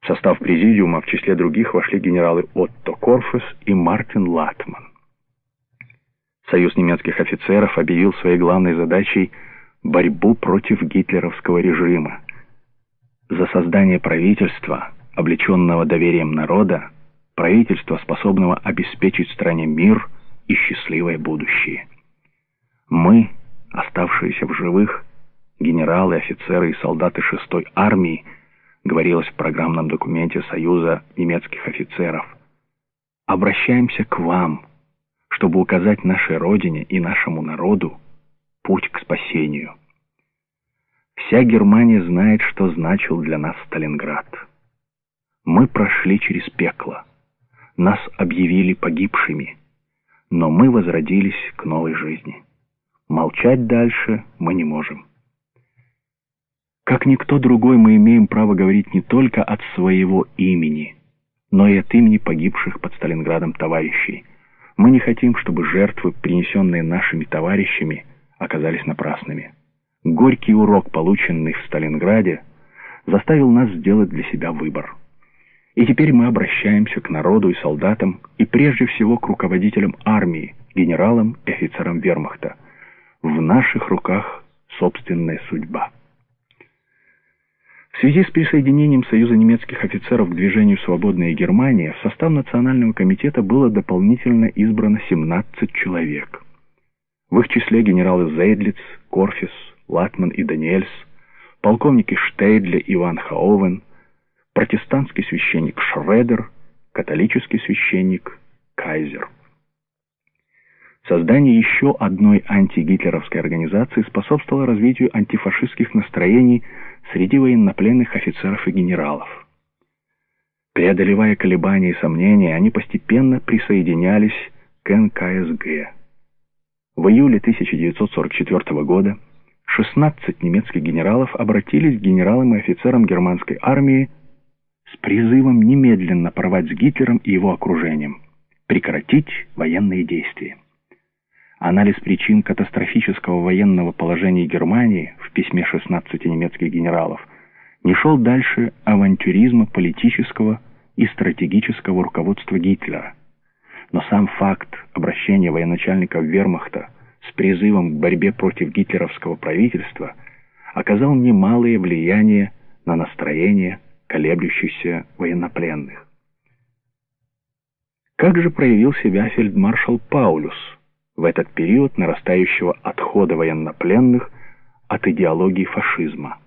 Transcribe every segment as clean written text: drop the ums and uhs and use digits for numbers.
В состав президиума в числе других вошли генералы Отто Корфес и Мартин Латман. Союз немецких офицеров объявил своей главной задачей борьбу против гитлеровского режима. За создание правительства, облеченного доверием народа, правительства, способного обеспечить стране мир и счастливое будущее. Мы, оставшиеся в живых, генералы, офицеры и солдаты 6-й армии, говорилось в программном документе Союза немецких офицеров, обращаемся к вам, чтобы указать нашей Родине и нашему народу путь к спасению. Вся Германия знает, что значил для нас Сталинград. Мы прошли через пекло, нас объявили погибшими, но мы возродились к новой жизни. Молчать дальше мы не можем. Как никто другой мы имеем право говорить не только от своего имени, но и от имени погибших под Сталинградом товарищей. Мы не хотим, чтобы жертвы, принесенные нашими товарищами, оказались напрасными. Горький урок, полученный в Сталинграде, заставил нас сделать для себя выбор. И теперь мы обращаемся к народу и солдатам, и прежде всего к руководителям армии, генералам и офицерам вермахта. В наших руках собственная судьба. В связи с присоединением Союза немецких офицеров к движению «Свободная Германия» в состав Национального комитета было дополнительно избрано 17 человек. В их числе генералы Зейдлиц, Корфес, Латман и Даниэльс, полковники Штейдле и Ван Хаовен, протестантский священник Шредер, католический священник Кайзер. Создание еще одной антигитлеровской организации способствовало развитию антифашистских настроений среди военнопленных офицеров и генералов. Преодолевая колебания и сомнения, они постепенно присоединялись к НКСГ. В июле 1944 года 16 немецких генералов обратились к генералам и офицерам германской армии с призывом немедленно порвать с Гитлером и его окружением, прекратить военные действия. Анализ причин катастрофического военного положения Германии в письме 16 немецких генералов не шел дальше авантюризма политического и стратегического руководства Гитлера. Но сам факт обращения военачальников вермахта с призывом к борьбе против гитлеровского правительства оказал немалое влияние на настроение колеблющихся военнопленных. Как же проявил себя фельдмаршал Паулюс в этот период нарастающего отхода военнопленных от идеологии фашизма?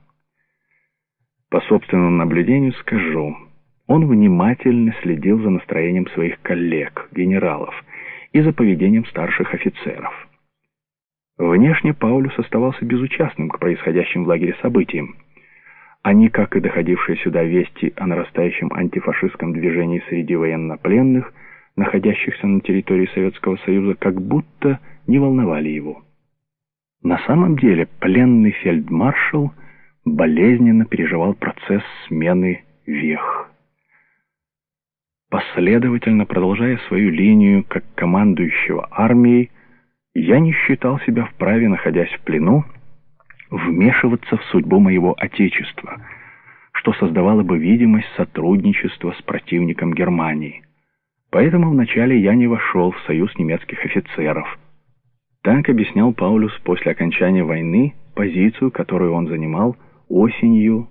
По собственному наблюдению скажу, он внимательно следил за настроением своих коллег, генералов, и за поведением старших офицеров. Внешне Паулюс оставался безучастным к происходящим в лагере событиям. Они, как и доходившие сюда вести о нарастающем антифашистском движении среди военнопленных, находящихся на территории Советского Союза, как будто не волновали его. На самом деле пленный фельдмаршал болезненно переживал процесс смены вех. Последовательно продолжая свою линию как командующего армией, я не считал себя вправе, находясь в плену, вмешиваться в судьбу моего Отечества, что создавало бы видимость сотрудничества с противником Германии. Поэтому вначале я не вошел в Союз немецких офицеров. Так объяснял Паулюс после окончания войны позицию, которую он занимал осенью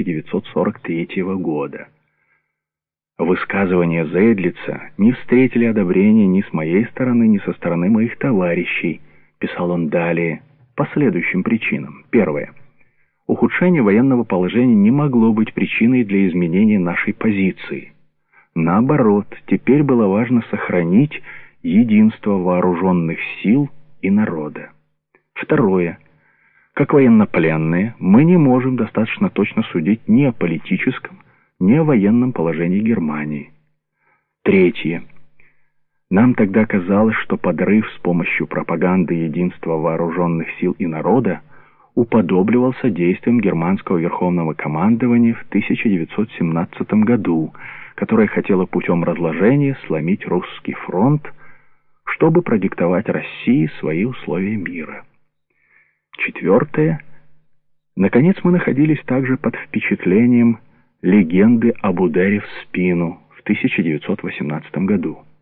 1943 года. Высказывания Зейдлица не встретили одобрения ни с моей стороны, ни со стороны моих товарищей, писал он далее, по следующим причинам. Первое. Ухудшение военного положения не могло быть причиной для изменения нашей позиции. Наоборот, теперь было важно сохранить единство вооруженных сил и народа. Второе. Как военнопленные, мы не можем достаточно точно судить ни о политическом, ни о военном положении Германии. Третье. Нам тогда казалось, что подрыв с помощью пропаганды единства вооруженных сил и народа уподобливался действиям германского верховного командования в 1917 году, которое хотело путем разложения сломить русский фронт, чтобы продиктовать России свои условия мира. Четвертое. Наконец, мы находились также под впечатлением «Легенды об ударе в спину» в 1918 году.